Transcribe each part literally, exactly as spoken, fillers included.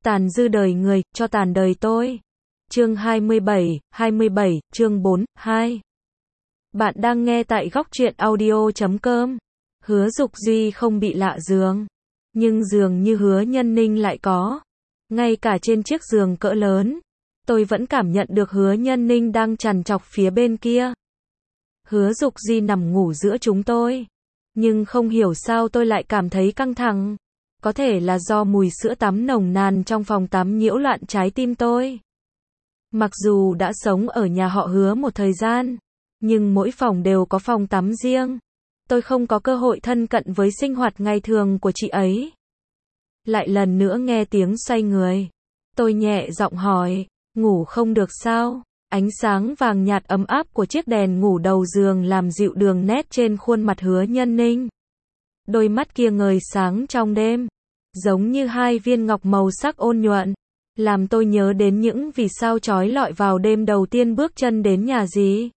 Tàn dư đời người, cho tàn đời tôi. Chương hai mươi bảy, hai mươi bảy, chương bốn, hai. Bạn đang nghe tại góc truyện audio chấm com. Hứa Dục Duy không bị lạ giường, nhưng dường như Hứa Nhân Ninh lại có. Ngay cả trên chiếc giường cỡ lớn, tôi vẫn cảm nhận được Hứa Nhân Ninh đang trằn trọc phía bên kia. Hứa Dục Duy nằm ngủ giữa chúng tôi, nhưng không hiểu sao tôi lại cảm thấy căng thẳng. Có thể là do mùi sữa tắm nồng nàn trong phòng tắm nhiễu loạn trái tim tôi. Mặc dù đã sống ở nhà họ Hứa một thời gian, nhưng mỗi phòng đều có phòng tắm riêng. Tôi không có cơ hội thân cận với sinh hoạt ngày thường của chị ấy. Lại lần nữa nghe tiếng xoay người. Tôi nhẹ giọng hỏi, ngủ không được sao? Ánh sáng vàng nhạt ấm áp của chiếc đèn ngủ đầu giường làm dịu đường nét trên khuôn mặt Hứa Nhân Ninh. Đôi mắt kia ngời sáng trong đêm, giống như hai viên ngọc màu sắc ôn nhuận, làm tôi nhớ đến những vì sao chói lọi vào đêm đầu tiên bước chân đến nhà dì.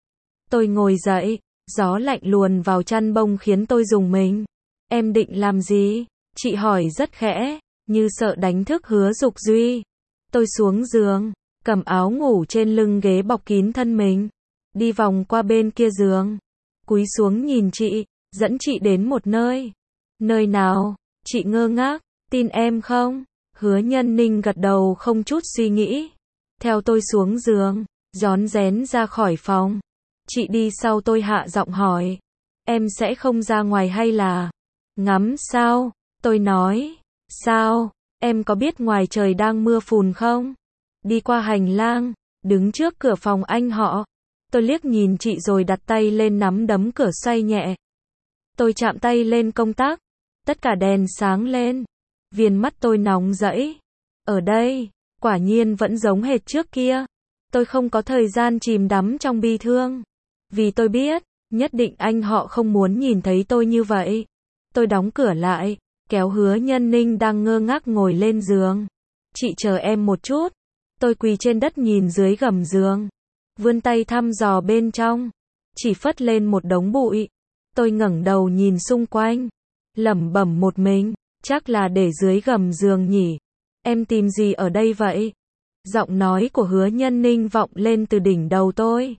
Tôi ngồi dậy, gió lạnh luồn vào chăn bông khiến tôi rùng mình. Em định làm gì? Chị hỏi rất khẽ, như sợ đánh thức Hứa Dục Duy. Tôi xuống giường, cầm áo ngủ trên lưng ghế bọc kín thân mình, đi vòng qua bên kia giường, cúi xuống nhìn chị, dẫn chị đến một nơi. Nơi nào? Chị ngơ ngác, tin em không? Hứa Nhân Ninh gật đầu không chút suy nghĩ. Theo tôi xuống giường, rón rén ra khỏi phòng. Chị đi sau tôi hạ giọng hỏi. Em sẽ không ra ngoài hay là ngắm sao? Tôi nói. Sao? Em có biết ngoài trời đang mưa phùn không? Đi qua hành lang, đứng trước cửa phòng anh họ. Tôi liếc nhìn chị rồi đặt tay lên nắm đấm cửa xoay nhẹ. Tôi chạm tay lên công tắc. Tất cả đèn sáng lên. Viền mắt tôi nóng rẫy. Ở đây, quả nhiên vẫn giống hệt trước kia. Tôi không có thời gian chìm đắm trong bi thương. Vì tôi biết, nhất định anh họ không muốn nhìn thấy tôi như vậy. Tôi đóng cửa lại, kéo Hứa Nhân Ninh đang ngơ ngác ngồi lên giường. Chị chờ em một chút. Tôi quỳ trên đất nhìn dưới gầm giường. Vươn tay thăm dò bên trong. Chỉ phất lên một đống bụi. Tôi ngẩng đầu nhìn xung quanh. Lẩm bẩm một mình. Chắc là để dưới gầm giường nhỉ. Em tìm gì ở đây vậy? Giọng nói của Hứa Nhân Ninh vọng lên từ đỉnh đầu tôi.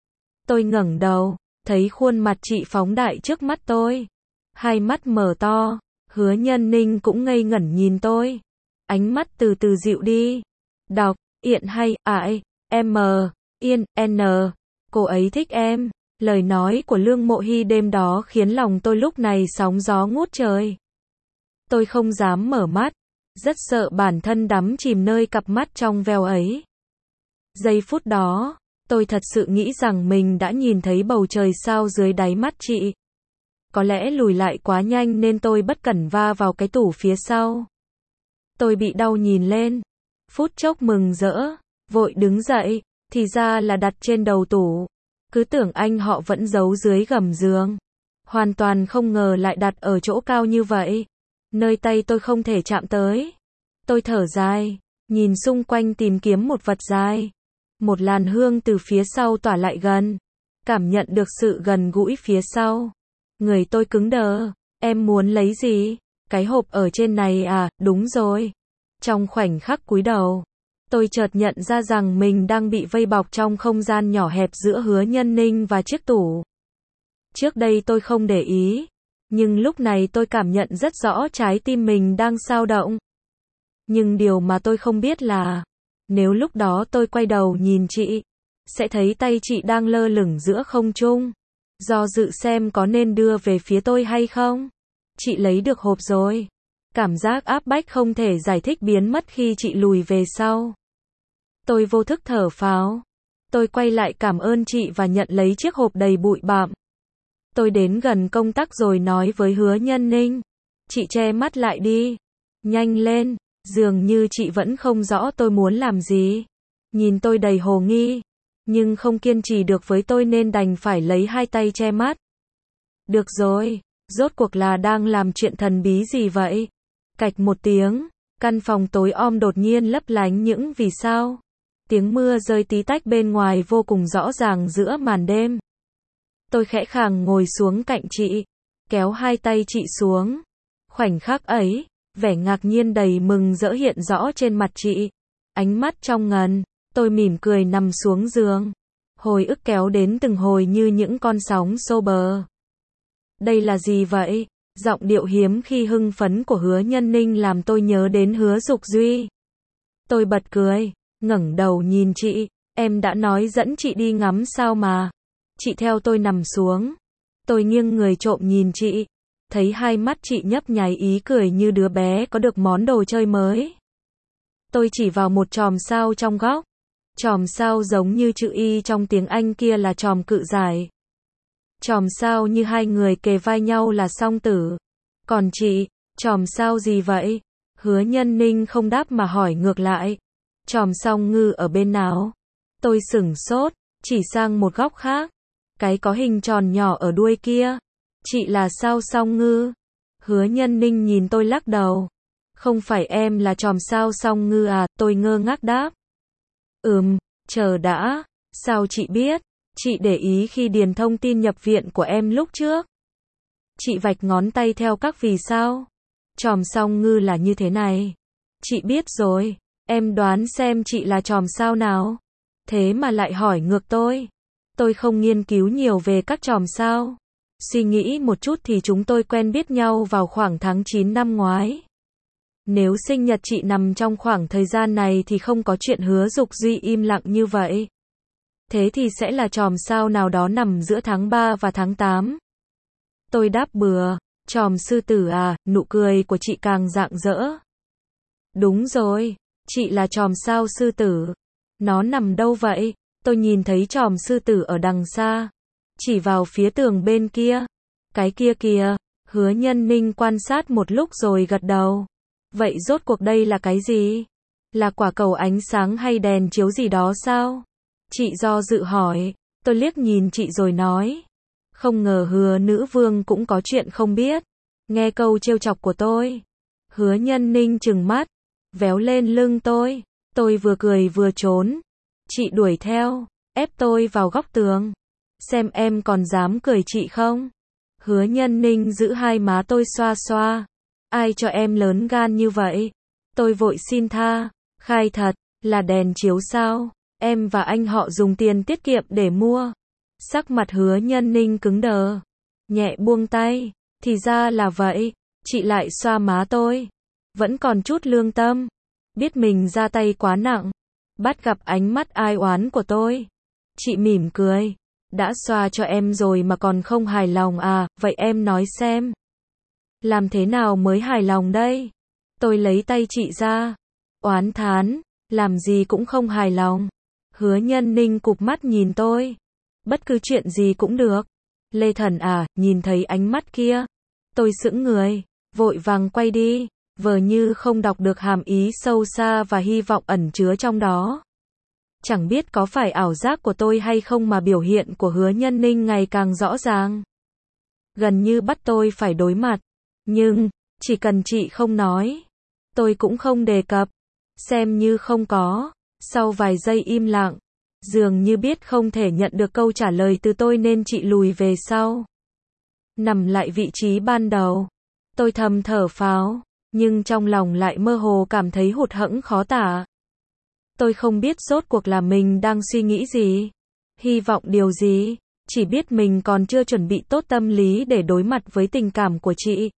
Tôi ngẩng đầu, thấy khuôn mặt chị phóng đại trước mắt tôi. Hai mắt mở to, Hứa Nhân Ninh cũng ngây ngẩn nhìn tôi. Ánh mắt từ từ dịu đi. Đọc, Yện hay, ải, M, Yên, N. Cô ấy thích em. Lời nói của Lương Mộ Hy đêm đó khiến lòng tôi lúc này sóng gió ngút trời. Tôi không dám mở mắt, rất sợ bản thân đắm chìm nơi cặp mắt trong veo ấy. Giây phút đó, tôi thật sự nghĩ rằng mình đã nhìn thấy bầu trời sao dưới đáy mắt chị. Có lẽ lùi lại quá nhanh nên tôi bất cẩn va vào cái tủ phía sau. Tôi bị đau nhìn lên, phút chốc mừng rỡ, vội đứng dậy, thì ra là đặt trên đầu tủ. Cứ tưởng anh họ vẫn giấu dưới gầm giường. Hoàn toàn không ngờ lại đặt ở chỗ cao như vậy. Nơi tay tôi không thể chạm tới. Tôi thở dài, nhìn xung quanh tìm kiếm một vật dài. Một làn hương từ phía sau tỏa lại gần. Cảm nhận được sự gần gũi phía sau. Người tôi cứng đờ. Em muốn lấy gì? Cái hộp ở trên này à? Đúng rồi. Trong khoảnh khắc cúi đầu, tôi chợt nhận ra rằng mình đang bị vây bọc trong không gian nhỏ hẹp giữa Hứa Nhân Ninh và chiếc tủ. Trước đây tôi không để ý. Nhưng lúc này tôi cảm nhận rất rõ trái tim mình đang xao động. Nhưng điều mà tôi không biết là, nếu lúc đó tôi quay đầu nhìn chị, sẽ thấy tay chị đang lơ lửng giữa không trung. Do dự xem có nên đưa về phía tôi hay không. Chị lấy được hộp rồi. Cảm giác áp bách không thể giải thích biến mất khi chị lùi về sau. Tôi vô thức thở phào. Tôi quay lại cảm ơn chị và nhận lấy chiếc hộp đầy bụi bặm. Tôi đến gần công tắc rồi nói với Hứa Nhân Ninh. Chị che mắt lại đi. Nhanh lên. Dường như chị vẫn không rõ tôi muốn làm gì. Nhìn tôi đầy hồ nghi. Nhưng không kiên trì được với tôi nên đành phải lấy hai tay che mắt. Được rồi. Rốt cuộc là đang làm chuyện thần bí gì vậy? Cạch một tiếng. Căn phòng tối om đột nhiên lấp lánh những vì sao. Tiếng mưa rơi tí tách bên ngoài vô cùng rõ ràng giữa màn đêm. Tôi khẽ khàng ngồi xuống cạnh chị, kéo hai tay chị xuống. Khoảnh khắc ấy, Vẻ ngạc nhiên đầy mừng rỡ hiện rõ trên mặt chị. Ánh mắt trong ngần, tôi mỉm cười nằm xuống giường. Hồi ức kéo đến từng hồi như những con sóng xô bờ. Đây là gì vậy? Giọng điệu hiếm khi hưng phấn của Hứa Nhân Ninh làm tôi nhớ đến Hứa Dục Duy. Tôi bật cười, ngẩng đầu nhìn chị, em đã nói dẫn chị đi ngắm sao mà. Chị theo tôi nằm xuống. Tôi nghiêng người trộm nhìn chị, thấy hai mắt chị nhấp nháy ý cười như đứa bé có được món đồ chơi mới. Tôi chỉ vào một chòm sao trong góc. Chòm sao giống như chữ Y trong tiếng Anh kia là chòm cự giải. Chòm sao như hai người kề vai nhau là song tử. Còn chị, chòm sao gì vậy? Hứa Nhân Ninh không đáp mà hỏi ngược lại. Chòm song ngư ở bên nào? Tôi sửng sốt, chỉ sang một góc khác. Cái có hình tròn nhỏ ở đuôi kia. Chị là sao song ngư? Hứa Nhân Ninh nhìn tôi lắc đầu. Không phải em là chòm sao song ngư à? Tôi ngơ ngác đáp. Ừm, chờ đã. Sao chị biết? Chị để ý khi điền thông tin nhập viện của em lúc trước. Chị vạch ngón tay theo các vì sao. Chòm song ngư là như thế này. Chị biết rồi. Em đoán xem chị là chòm sao nào? Thế mà lại hỏi ngược tôi. Tôi không nghiên cứu nhiều về các chòm sao. Suy nghĩ một chút thì chúng tôi quen biết nhau vào khoảng tháng chín năm ngoái. Nếu sinh nhật chị nằm trong khoảng thời gian này thì không có chuyện Hứa Dục Duy im lặng như vậy. Thế thì sẽ là chòm sao nào đó nằm giữa tháng ba và tháng tám. Tôi đáp bừa, chòm sư tử à, nụ cười của chị càng rạng rỡ. Đúng rồi, chị là chòm sao sư tử. Nó nằm đâu vậy? Tôi nhìn thấy chòm sư tử ở đằng xa. Chỉ vào phía tường bên kia. Cái kia kìa. Hứa Nhân Ninh quan sát một lúc rồi gật đầu. Vậy rốt cuộc đây là cái gì? Là quả cầu ánh sáng hay đèn chiếu gì đó sao? Chị do dự hỏi. Tôi liếc nhìn chị rồi nói. Không ngờ Hứa nữ vương cũng có chuyện không biết. Nghe câu trêu chọc của tôi. Hứa Nhân Ninh trừng mắt. Véo lên lưng tôi. Tôi vừa cười vừa trốn. Chị đuổi theo. Ép tôi vào góc tường. Xem em còn dám cười chị không? Hứa Nhân Ninh giữ hai má tôi xoa xoa. Ai cho em lớn gan như vậy? Tôi vội xin tha. Khai thật, là đèn chiếu sao? Em và anh họ dùng tiền tiết kiệm để mua. Sắc mặt Hứa Nhân Ninh cứng đờ. Nhẹ buông tay. Thì ra là vậy. Chị lại xoa má tôi. Vẫn còn chút lương tâm. Biết mình ra tay quá nặng. Bắt gặp ánh mắt ai oán của tôi. Chị mỉm cười. Đã xoa cho em rồi mà còn không hài lòng à? Vậy em nói xem. Làm thế nào mới hài lòng đây? Tôi lấy tay chị ra. Oán thán. Làm gì cũng không hài lòng. Hứa Nhân Ninh cụp mắt nhìn tôi. Bất cứ chuyện gì cũng được. Lê Thần à, nhìn thấy ánh mắt kia. Tôi sững người. Vội vàng quay đi. Vờ như không đọc được hàm ý sâu xa và hy vọng ẩn chứa trong đó. Chẳng biết có phải ảo giác của tôi hay không mà biểu hiện của Hứa Nhân Ninh ngày càng rõ ràng. Gần như bắt tôi phải đối mặt. Nhưng, chỉ cần chị không nói, tôi cũng không đề cập. Xem như không có. Sau vài giây im lặng, dường như biết không thể nhận được câu trả lời từ tôi nên chị lùi về sau. Nằm lại vị trí ban đầu. Tôi thầm thở phào, nhưng trong lòng lại mơ hồ cảm thấy hụt hẫng khó tả. Tôi không biết rốt cuộc là mình đang suy nghĩ gì, hy vọng điều gì, chỉ biết mình còn chưa chuẩn bị tốt tâm lý để đối mặt với tình cảm của chị.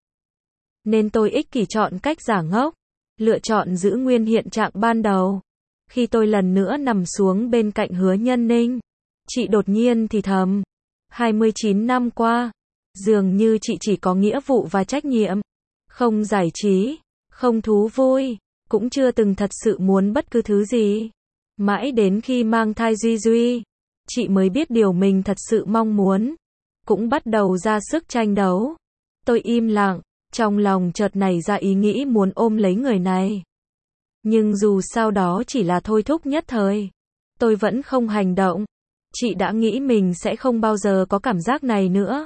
Nên tôi ích kỷ chọn cách giả ngốc, lựa chọn giữ nguyên hiện trạng ban đầu. Khi tôi lần nữa nằm xuống bên cạnh Hứa Nhân Ninh, chị đột nhiên thì thầm, hai mươi chín năm qua, dường như chị chỉ có nghĩa vụ và trách nhiệm, không giải trí, không thú vui, cũng chưa từng thật sự muốn bất cứ thứ gì. Mãi đến khi mang thai Duy Duy, chị mới biết điều mình thật sự mong muốn, cũng bắt đầu ra sức tranh đấu. Tôi im lặng, trong lòng chợt nảy ra ý nghĩ muốn ôm lấy người này. Nhưng dù sao đó chỉ là thôi thúc nhất thời, tôi vẫn không hành động. Chị đã nghĩ mình sẽ không bao giờ có cảm giác này nữa.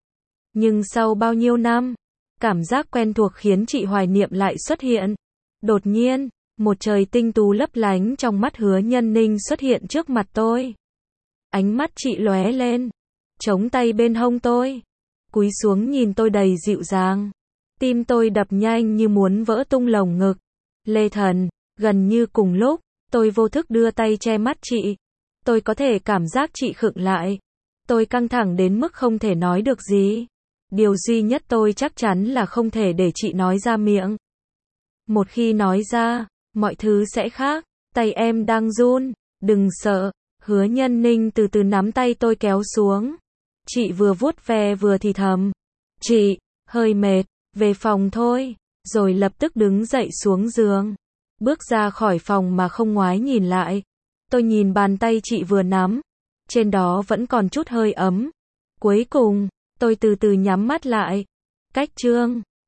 Nhưng sau bao nhiêu năm, cảm giác quen thuộc khiến chị hoài niệm lại xuất hiện. Đột nhiên, một trời tinh tú lấp lánh trong mắt Hứa Nhân Ninh xuất hiện trước mặt tôi. Ánh mắt chị lóe lên, chống tay bên hông tôi, cúi xuống nhìn tôi đầy dịu dàng. Tim tôi đập nhanh như muốn vỡ tung lồng ngực. Lê Thần, gần như cùng lúc, tôi vô thức đưa tay che mắt chị. Tôi có thể cảm giác chị khựng lại. Tôi căng thẳng đến mức không thể nói được gì. Điều duy nhất tôi chắc chắn là không thể để chị nói ra miệng. Một khi nói ra, mọi thứ sẽ khác. Tay em đang run. Đừng sợ. Hứa Nhân Ninh từ từ nắm tay tôi kéo xuống. Chị vừa vuốt ve vừa thì thầm. Chị, hơi mệt, về phòng thôi. Rồi lập tức đứng dậy xuống giường. Bước ra khỏi phòng mà không ngoái nhìn lại. Tôi nhìn bàn tay chị vừa nắm. Trên đó vẫn còn chút hơi ấm. Cuối cùng, tôi từ từ nhắm mắt lại. Cách chương